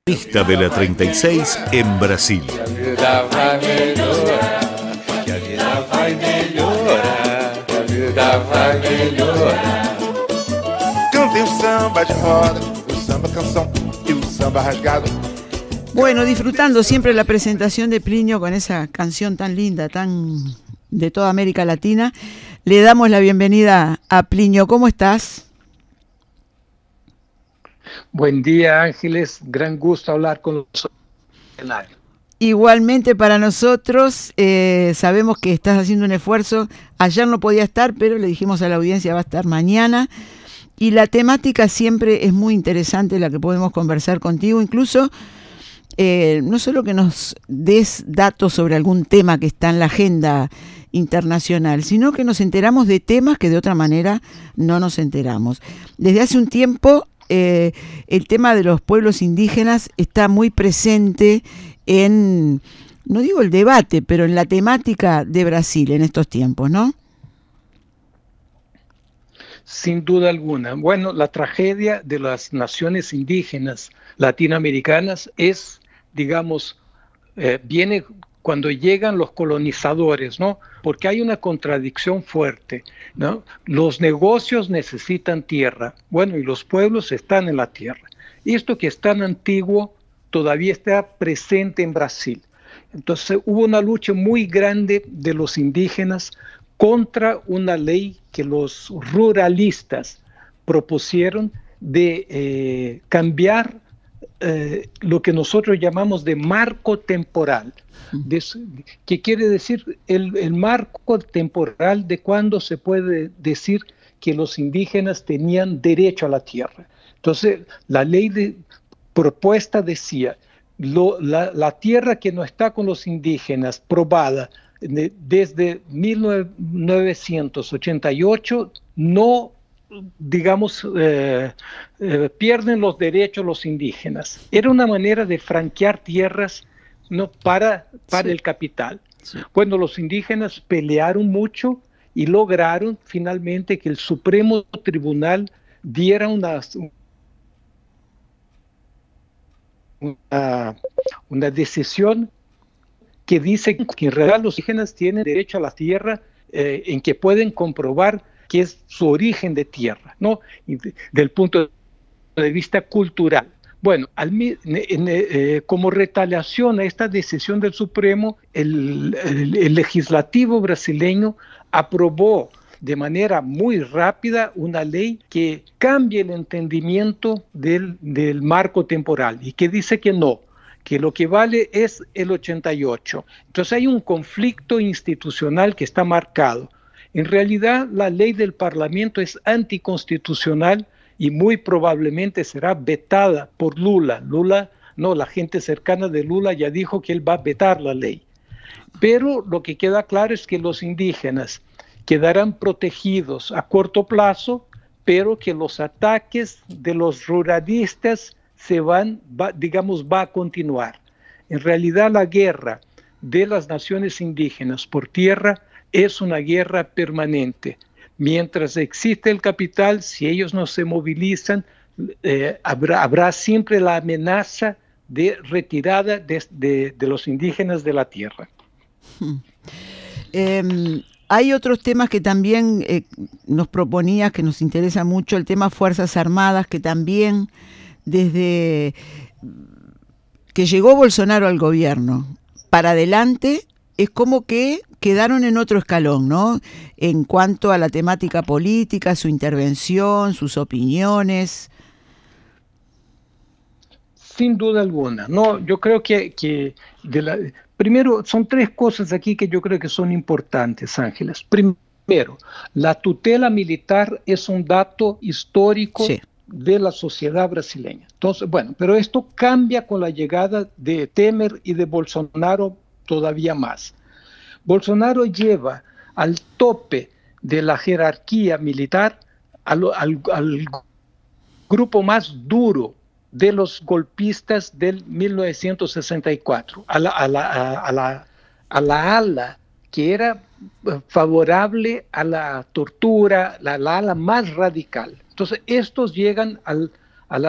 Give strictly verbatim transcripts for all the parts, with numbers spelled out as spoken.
Pista de la treinta y seis en Brasil. Que a vida vai melhorar, que a vida vai melhorar, que a vida vai melhorar. Cantem o samba de roda, o samba canção e o samba rasgado. Bueno, disfrutando siempre la presentación de Plinio con esa canción tan linda, tan de toda América Latina, le damos la bienvenida a Plinio. ¿Cómo estás? Buen día, Ángeles. Gran gusto hablar con nosotros. Igualmente para nosotros, eh, sabemos que estás haciendo un esfuerzo. Ayer no podía estar, pero le dijimos a la audiencia va a estar mañana. Y la temática siempre es muy interesante, la que podemos conversar contigo. Incluso, eh, no solo que nos des datos sobre algún tema que está en la agenda internacional, sino que nos enteramos de temas que de otra manera no nos enteramos. Desde hace un tiempo, Eh, el tema de los pueblos indígenas está muy presente en, no digo el debate, pero en la temática de Brasil en estos tiempos, ¿no? Sin duda alguna. Bueno, la tragedia de las naciones indígenas latinoamericanas es, digamos, eh, viene cuando llegan los colonizadores, ¿no? Porque hay una contradicción fuerte, ¿no? Los negocios necesitan tierra, bueno, y los pueblos están en la tierra. Esto que es tan antiguo todavía está presente en Brasil. Entonces hubo una lucha muy grande de los indígenas contra una ley que los ruralistas propusieron de eh, cambiar eh, lo que nosotros llamamos de marco temporal. De, que quiere decir el, el marco temporal de cuando se puede decir que los indígenas tenían derecho a la tierra. Entonces, la ley de, propuesta decía, lo, la, la tierra que no está con los indígenas probada de, desde mil novecientos ochenta y ocho, no, digamos, eh, eh, pierden los derechos los indígenas. Era una manera de franquear tierras, no para, para sí. el capital. Sí. Bueno, los indígenas pelearon mucho y lograron finalmente que el Supremo Tribunal diera una, una, una decisión que dice que en realidad los indígenas tienen derecho a la tierra, eh, en que pueden comprobar que es su origen de tierra, ¿no? Y de, del punto de vista cultural. Bueno, al, en, eh, como retaliación a esta decisión del Supremo, el, el, el legislativo brasileño aprobó de manera muy rápida una ley que cambia el entendimiento del, del marco temporal y que dice que no, que lo que vale es el ochenta y ocho. Entonces hay un conflicto institucional que está marcado. En realidad, la ley del Parlamento es anticonstitucional y muy probablemente será vetada por Lula. Lula, no, la gente cercana de Lula ya dijo que él va a vetar la ley. Pero lo que queda claro es que los indígenas quedarán protegidos a corto plazo, pero que los ataques de los ruralistas se van, va, digamos, va a continuar. En realidad, la guerra de las naciones indígenas por tierra es una guerra permanente. Mientras existe el capital, si ellos no se movilizan, eh, habrá, habrá siempre la amenaza de retirada de, de, de los indígenas de la tierra. Eh, hay otros temas que también eh, nos proponías, que nos interesa mucho, el tema Fuerzas Armadas, que también desde que llegó Bolsonaro al gobierno para adelante es como que quedaron en otro escalón, ¿no? En cuanto a la temática política, su intervención, sus opiniones. Sin duda alguna. No, yo creo que, que de la, primero son tres cosas aquí que yo creo que son importantes, Ángeles. Primero, la tutela militar es un dato histórico sí. de la sociedad brasileña. Entonces, bueno, pero esto cambia con la llegada de Temer y de Bolsonaro todavía más. Bolsonaro lleva al tope de la jerarquía militar al, al, al grupo más duro de los golpistas del mil novecientos sesenta y cuatro, a la, a la, a la, a la ala que era favorable a la tortura, la, la ala más radical. Entonces estos llegan al, a, las,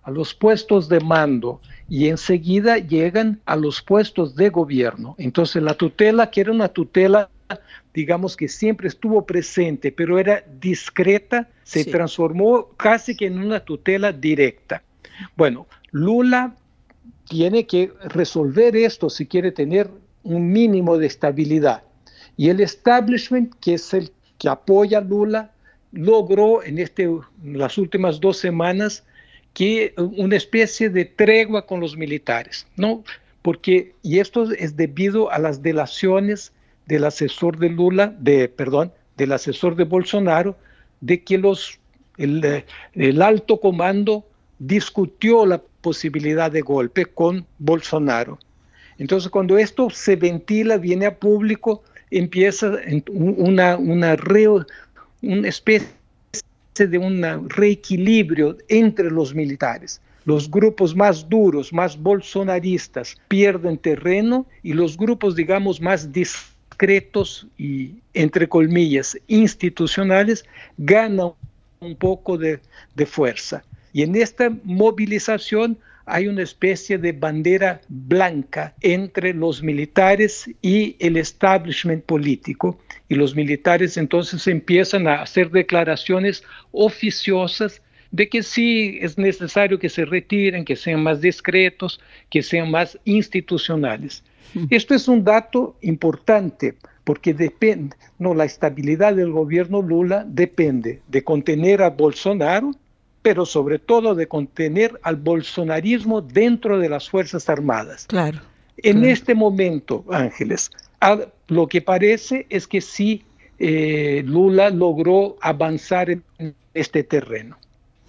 a los puestos de mando y enseguida llegan a los puestos de gobierno. Entonces la tutela, que era una tutela, digamos que siempre estuvo presente, pero era discreta, se sí. transformó casi que en una tutela directa. Bueno, Lula tiene que resolver esto si quiere tener un mínimo de estabilidad. Y el establishment, que es el que apoya a Lula, logró en este, las últimas dos semanas que una especie de tregua con los militares, ¿no? Porque, y esto es debido a las delaciones del asesor de Lula, de, perdón, del asesor de Bolsonaro, de que los, el, el alto comando discutió la posibilidad de golpe con Bolsonaro. Entonces, cuando esto se ventila, viene a público, empieza una, una, re, una especie de un reequilibrio entre los militares. Los grupos más duros, más bolsonaristas, pierden terreno y los grupos, digamos, más discretos y, entre comillas, institucionales, ganan un poco de, de fuerza. Y en esta movilización hay una especie de bandera blanca entre los militares y el establishment político. Y los militares entonces empiezan a hacer declaraciones oficiosas de que sí es necesario que se retiren, que sean más discretos, que sean más institucionales. Mm. Esto es un dato importante porque depende, no, la estabilidad del gobierno Lula depende de contener a Bolsonaro, pero sobre todo de contener al bolsonarismo dentro de las Fuerzas Armadas. Claro. En claro. este momento, Ángeles, a, lo que parece es que sí eh, Lula logró avanzar en este terreno.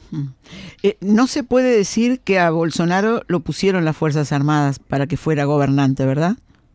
Eh, no se puede decir que a Bolsonaro lo pusieron las Fuerzas Armadas para que fuera gobernante, ¿verdad?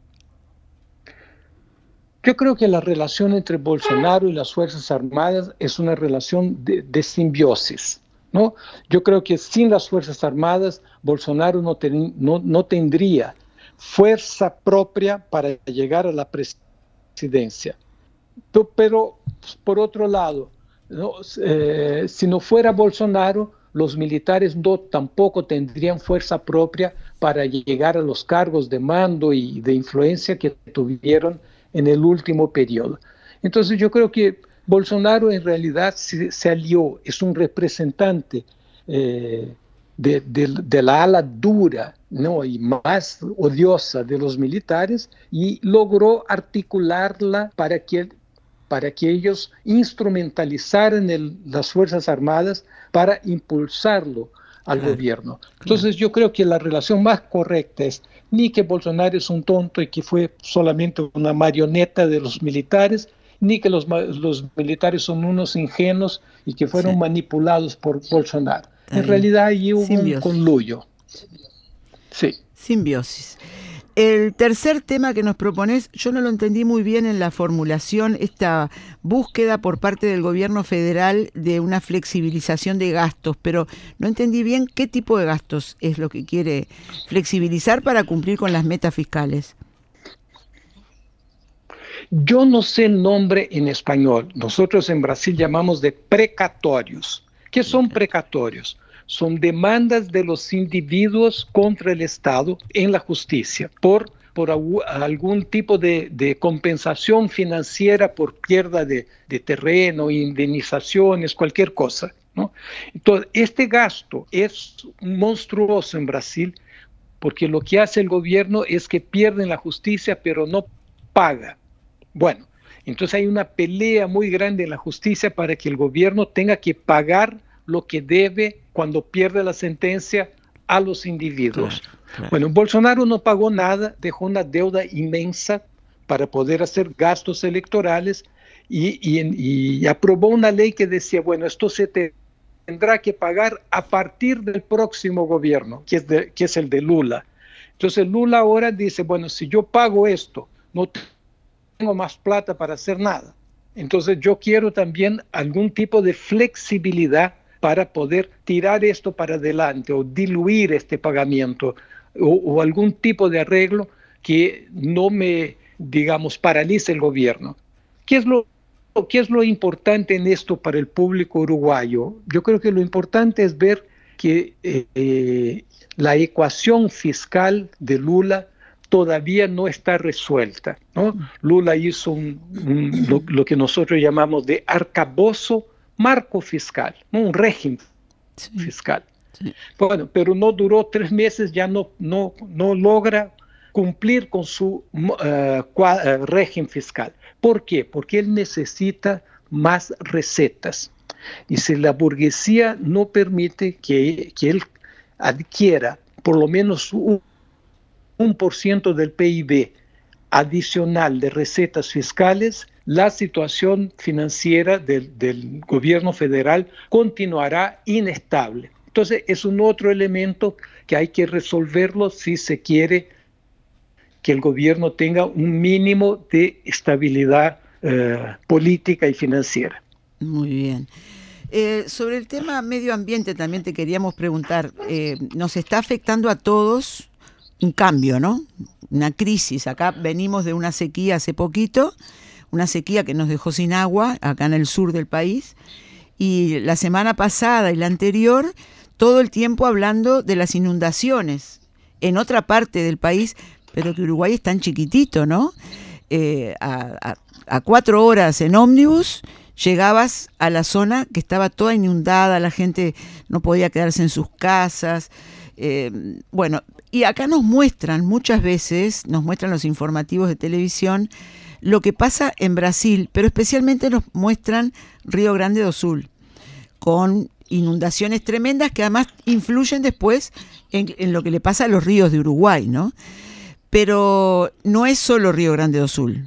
Yo creo que la relación entre Bolsonaro y las Fuerzas Armadas es una relación de, de simbiosis, ¿no? Yo creo que sin las Fuerzas Armadas, Bolsonaro no, ten, no, no tendría fuerza propia para llegar a la presidencia. Pero, por otro lado, ¿no? Eh, si no fuera Bolsonaro, los militares no, tampoco tendrían fuerza propia para llegar a los cargos de mando y de influencia que tuvieron en el último periodo. Entonces yo creo que Bolsonaro en realidad se, se alió, es un representante eh, de, de, de la ala dura, ¿no? Y más odiosa de los militares y logró articularla para que para que ellos instrumentalizaran el, las Fuerzas Armadas para impulsarlo al claro, gobierno. Entonces claro. yo creo que la relación más correcta es ni que Bolsonaro es un tonto y que fue solamente una marioneta de los militares, ni que los, los militares son unos ingenuos y que fueron sí. manipulados por Bolsonaro. Está en bien. realidad ahí hubo Simbiosis. un conluyo. Sí. Simbiosis. El tercer tema que nos propones, yo no lo entendí muy bien en la formulación, esta búsqueda por parte del gobierno federal de una flexibilización de gastos, pero no entendí bien qué tipo de gastos es lo que quiere flexibilizar para cumplir con las metas fiscales. Yo no sé el nombre en español, nosotros en Brasil llamamos de precatórios. ¿Qué son precatórios? Son demandas de los individuos contra el Estado en la justicia por, por algún tipo de, de compensación financiera por pérdida de, de terreno, indemnizaciones, cualquier cosa, ¿no? Entonces, este gasto es monstruoso en Brasil porque lo que hace el gobierno es que pierden la justicia pero no paga. Bueno, entonces hay una pelea muy grande en la justicia para que el gobierno tenga que pagar lo que debe cuando pierde la sentencia a los individuos. Claro, claro. Bueno, Bolsonaro no pagó nada, dejó una deuda inmensa para poder hacer gastos electorales y, y, y aprobó una ley que decía, bueno, esto se te tendrá que pagar a partir del próximo gobierno, que es, de, que es el de Lula. Entonces Lula ahora dice, bueno, si yo pago esto, no tengo más plata para hacer nada. Entonces yo quiero también algún tipo de flexibilidad para poder tirar esto para adelante o diluir este pagamiento o, o algún tipo de arreglo que no me, digamos, paralice el gobierno. ¿Qué es lo, qué es lo importante en esto para el público uruguayo? Yo creo que lo importante es ver que eh, eh, la ecuación fiscal de Lula todavía no está resuelta, ¿no? Lula hizo un, un, lo, lo que nosotros llamamos de arcabozo marco fiscal, ¿no? Un régimen sí. fiscal. Sí. Bueno, pero no duró tres meses, ya no, no, no logra cumplir con su uh, uh, régimen fiscal. ¿Por qué? Porque él necesita más recetas. Y si la burguesía no permite que, que él adquiera por lo menos un, un por ciento del P I B adicional de recetas fiscales, la situación financiera del, del gobierno federal continuará inestable. Entonces es un otro elemento que hay que resolverlo si se quiere que el gobierno tenga un mínimo de estabilidad eh, política y financiera. Muy bien. Eh, sobre el tema medio ambiente también te queríamos preguntar, eh, nos está afectando a todos un cambio, ¿no? Una crisis. Acá venimos de una sequía hace poquito, una sequía que nos dejó sin agua acá en el sur del país, y la semana pasada y la anterior todo el tiempo hablando de las inundaciones en otra parte del país, pero que Uruguay es tan chiquitito, ¿no? Eh, a, a, a cuatro horas en ómnibus llegabas a la zona que estaba toda inundada, la gente no podía quedarse en sus casas. Eh, bueno, y acá nos muestran muchas veces, nos muestran los informativos de televisión, lo que pasa en Brasil, pero especialmente nos muestran Río Grande do Sul, con inundaciones tremendas que además influyen después en, en lo que le pasa a los ríos de Uruguay, ¿no? Pero no es solo Río Grande do Sul.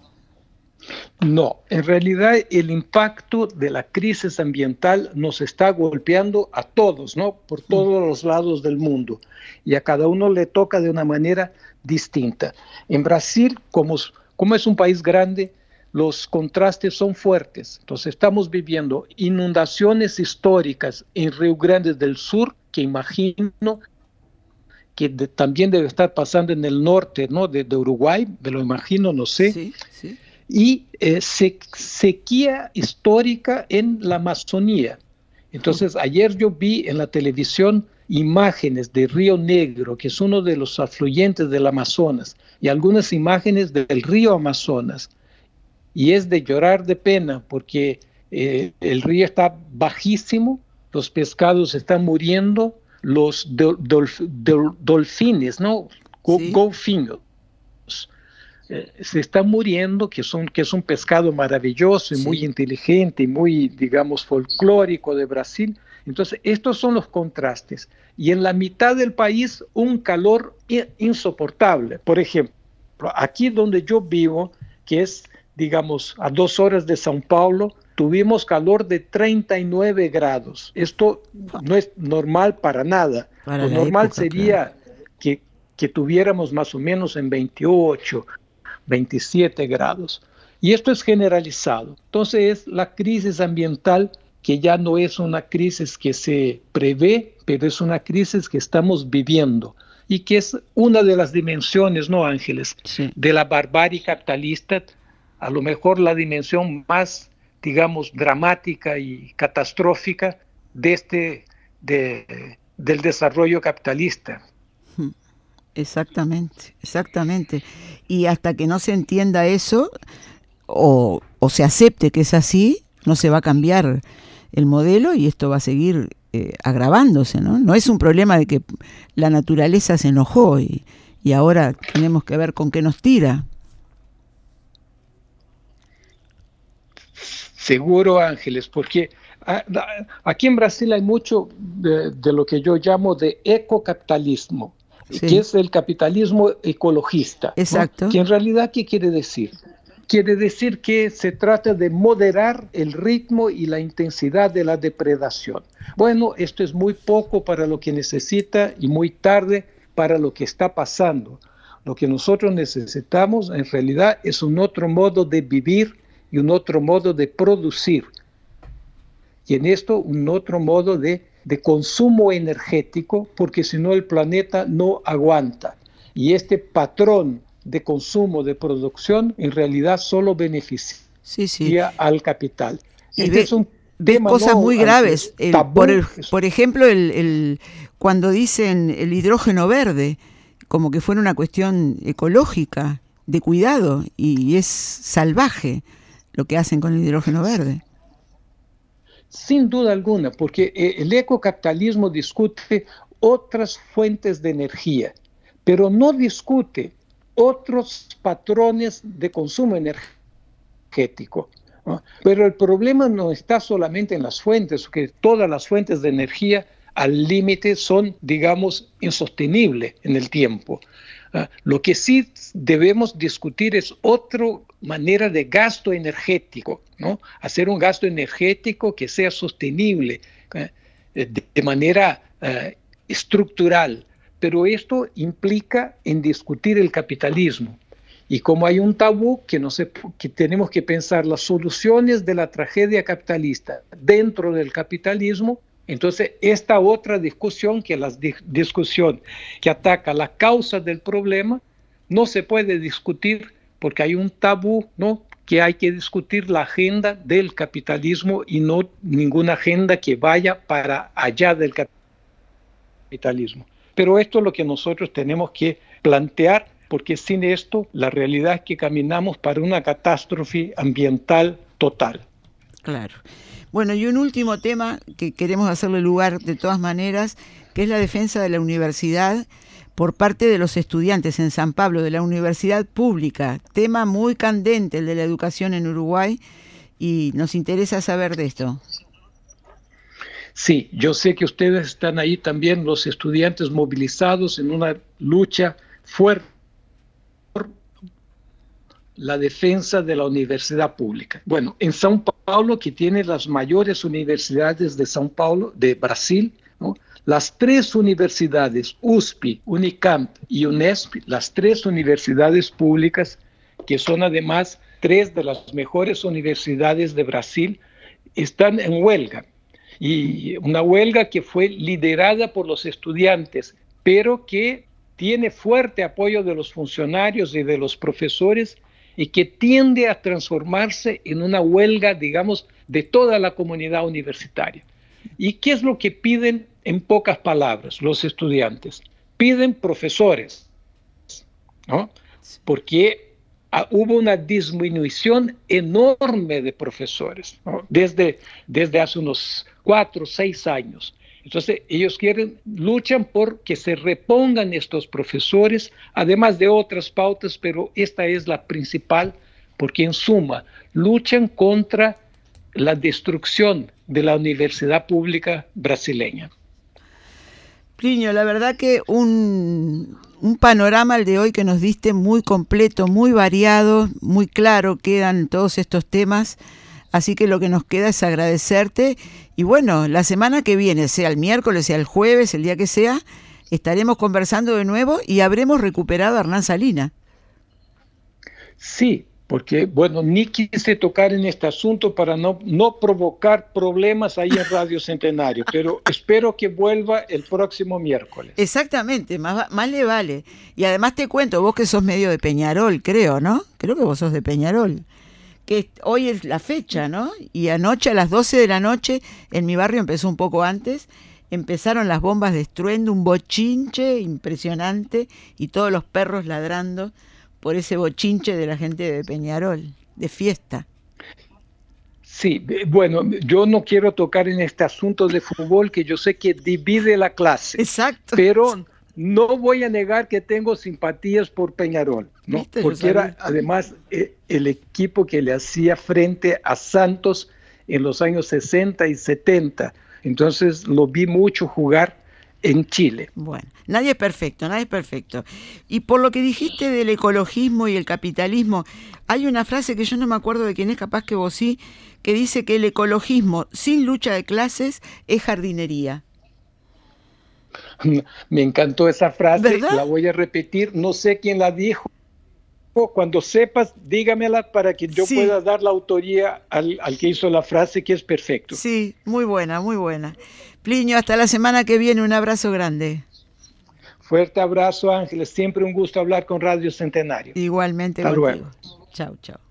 No, en realidad el impacto de la crisis ambiental nos está golpeando a todos, ¿no? Por todos los lados del mundo, y a cada uno le toca de una manera distinta. En Brasil, como, como es un país grande, los contrastes son fuertes. Entonces estamos viviendo inundaciones históricas en Río Grande del Sur, que imagino que de, también debe estar pasando en el norte, ¿no? de, de Uruguay, me lo imagino, no sé. Sí, sí. Y eh, se, sequía histórica en la Amazonía. Entonces, ayer yo vi en la televisión imágenes de Río Negro, que es uno de los afluentes del Amazonas, y algunas imágenes del río Amazonas. Y es de llorar de pena, porque eh, el río está bajísimo, los pescados están muriendo, los dol, dolf, dol, dolfines, ¿no? Go, sí. Golfinos. Eh, se están muriendo, que, son, que es un pescado maravilloso y sí. muy inteligente y muy, digamos, folclórico de Brasil. Entonces, estos son los contrastes. Y en la mitad del país, un calor insoportable. Por ejemplo, aquí donde yo vivo, que es, digamos, a dos horas de São Paulo, tuvimos calor de treinta y nueve grados. Esto no es normal para nada. Para Lo normal época, sería claro. que, que tuviéramos más o menos en veintiocho, veintisiete grados. Y esto es generalizado. Entonces es la crisis ambiental, que ya no es una crisis que se prevé, pero es una crisis que estamos viviendo, y que es una de las dimensiones, ¿no, Ángeles? Sí. De la barbarie capitalista, a lo mejor la dimensión más, digamos, dramática y catastrófica de este, de, del desarrollo capitalista. Exactamente, exactamente. Y hasta que no se entienda eso, o, o se acepte que es así, no se va a cambiar el modelo y esto va a seguir eh, agravándose, ¿no? No es un problema de que la naturaleza se enojó y, y ahora tenemos que ver con qué nos tira. Seguro, Ángeles, porque a, a, aquí en Brasil hay mucho de, de lo que yo llamo de ecocapitalismo, sí. que es el capitalismo ecologista. Exacto. ¿No? Que en realidad, ¿qué quiere decir? Quiere decir que se trata de moderar el ritmo y la intensidad de la depredación. Bueno, esto es muy poco para lo que necesita y muy tarde para lo que está pasando. Lo que nosotros necesitamos en realidad es un otro modo de vivir y un otro modo de producir. Y en esto un otro modo de, de consumo energético, porque si no el planeta no aguanta. Y este patrón de consumo, de producción, en realidad solo beneficia sí, sí. al capital. Y este ve, es un ves tema, cosas ¿no? muy graves. El, Tabú. por, el, por ejemplo, el, el, cuando dicen el hidrógeno verde, como que fuera una cuestión ecológica, de cuidado, y es salvaje lo que hacen con el hidrógeno verde. Sin duda alguna, porque el ecocapitalismo discute otras fuentes de energía, pero no discute otros patrones de consumo energético, ¿no? Pero el problema no está solamente en las fuentes, porque todas las fuentes de energía al límite son, digamos, insostenibles en el tiempo. Uh, lo que sí debemos discutir es otra manera de gasto energético, ¿no? Hacer un gasto energético que sea sostenible uh, de, de manera uh, estructural, pero esto implica en discutir el capitalismo. Y como hay un tabú que, no se, que tenemos que pensar las soluciones de la tragedia capitalista dentro del capitalismo, entonces esta otra discusión, que la discusión que ataca la causa del problema, no se puede discutir porque hay un tabú, ¿no? Que hay que discutir la agenda del capitalismo y no ninguna agenda que vaya para allá del capitalismo. Pero esto es lo que nosotros tenemos que plantear, porque sin esto la realidad es que caminamos para una catástrofe ambiental total. Claro. Bueno, y un último tema que queremos hacerle lugar de todas maneras, que es la defensa de la universidad por parte de los estudiantes en San Pablo, de la universidad pública. Tema muy candente el de la educación en Uruguay, y nos interesa saber de esto. Sí, yo sé que ustedes están ahí también, los estudiantes movilizados en una lucha fuerte por la defensa de la universidad pública. Bueno, en São Paulo, que tiene las mayores universidades de São Paulo, de Brasil, ¿no? Las tres universidades, U S P, Unicamp y Unesp, las tres universidades públicas, que son además tres de las mejores universidades de Brasil, están en huelga. Y una huelga que fue liderada por los estudiantes, pero que tiene fuerte apoyo de los funcionarios y de los profesores, y que tiende a transformarse en una huelga, digamos, de toda la comunidad universitaria. ¿Y qué es lo que piden en pocas palabras los estudiantes? Piden profesores, ¿no? Porque ah, hubo una disminución enorme de profesores, ¿no? desde, desde hace unos cuatro o seis años. Entonces ellos quieren, luchan por que se repongan estos profesores, además de otras pautas, pero esta es la principal, porque en suma luchan contra la destrucción de la universidad pública brasileña. Plinio, la verdad que un, un panorama el de hoy que nos diste muy completo, muy variado, muy claro quedan todos estos temas. Así que lo que nos queda es agradecerte, y bueno, la semana que viene, sea el miércoles, sea el jueves, el día que sea, estaremos conversando de nuevo y habremos recuperado a Hernán Salina. Sí, porque bueno, ni quise tocar en este asunto para no, no provocar problemas ahí en Radio Centenario, pero espero que vuelva el próximo miércoles. Exactamente, más, más le vale. Y además te cuento, vos que sos medio de Peñarol, creo, ¿no? Creo que vos sos de Peñarol. Que hoy es la fecha, ¿no? Y anoche a las doce de la noche, en mi barrio empezó un poco antes, empezaron las bombas de estruendo, un bochinche impresionante, y todos los perros ladrando por ese bochinche de la gente de Peñarol, de fiesta. Sí, bueno, yo no quiero tocar en este asunto de fútbol, que yo sé que divide la clase. Exacto. Pero no voy a negar que tengo simpatías por Peñarol, ¿no? Porque era además eh, el equipo que le hacía frente a Santos en los años sesenta y setenta. Entonces lo vi mucho jugar en Chile. Bueno, nadie es perfecto, nadie es perfecto. Y por lo que dijiste del ecologismo y el capitalismo, hay una frase que yo no me acuerdo de quién es, capaz que vos sí, que dice que el ecologismo sin lucha de clases es jardinería. Me encantó esa frase, ¿verdad? La voy a repetir, no sé quién la dijo. Cuando sepas, dígamela para que yo sí. pueda dar la autoría al, al que hizo la frase, que es perfecto. Sí, muy buena, muy buena. Plinio, hasta la semana que viene, un abrazo grande. Fuerte abrazo, Ángeles, siempre un gusto hablar con Radio Centenario. Igualmente hasta contigo. Luego. Chau, chau.